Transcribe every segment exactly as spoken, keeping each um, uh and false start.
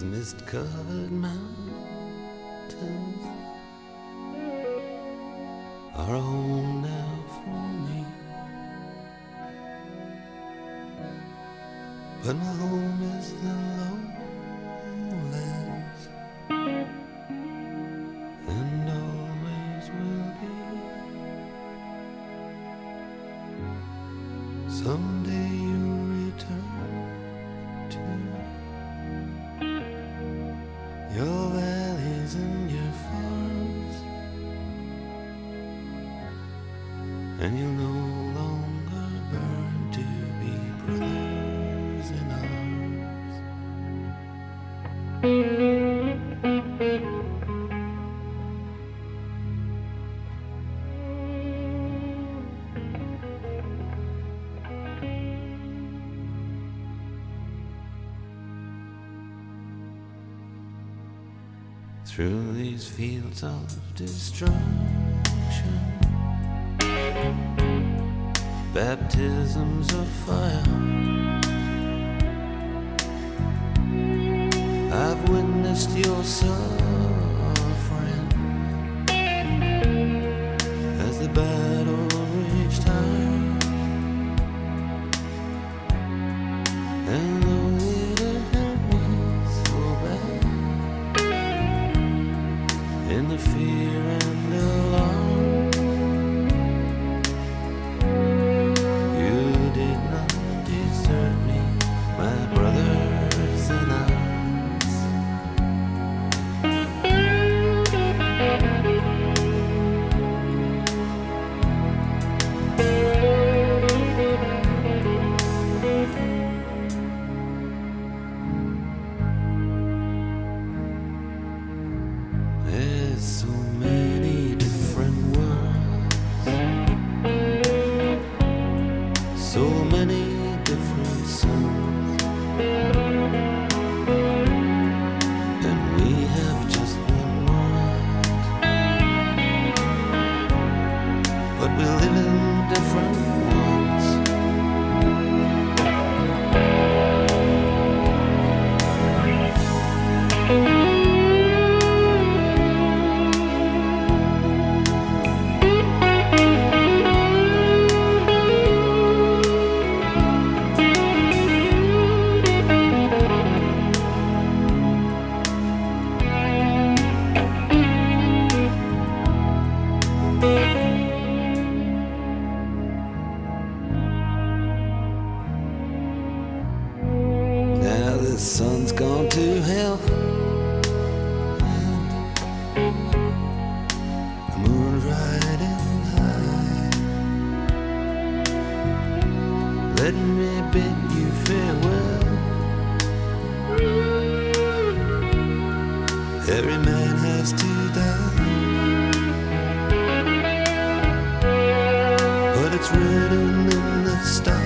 These mist-covered mountains are a home now for me, but my home is the lowlands, and always will be. Someday you'll return to your valleys and your farms, and you'll no longer burn to be brothers in arms. Through these fields of destruction, baptisms of fire, I've witnessed your suffering as the battle raged high, and though it had hurt me so bad, in the fear and alarm, you did not desert me, my brothers in arms. There's so many different worlds, so many different suns, and we have just one world, but we live in different ones. Now the sun's gone to hell, and the moon's riding high. Let me bid you farewell. Every man has to die, but it's written in the stars,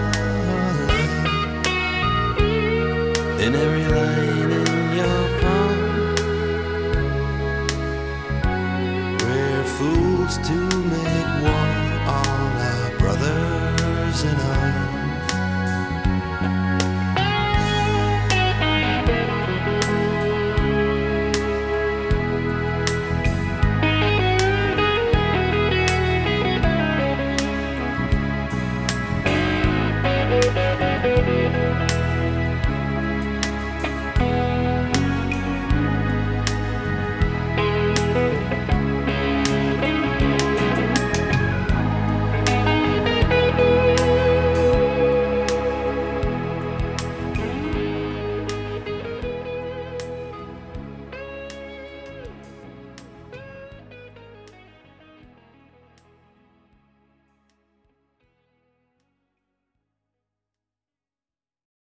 in every line in your palm. We're fools to make war.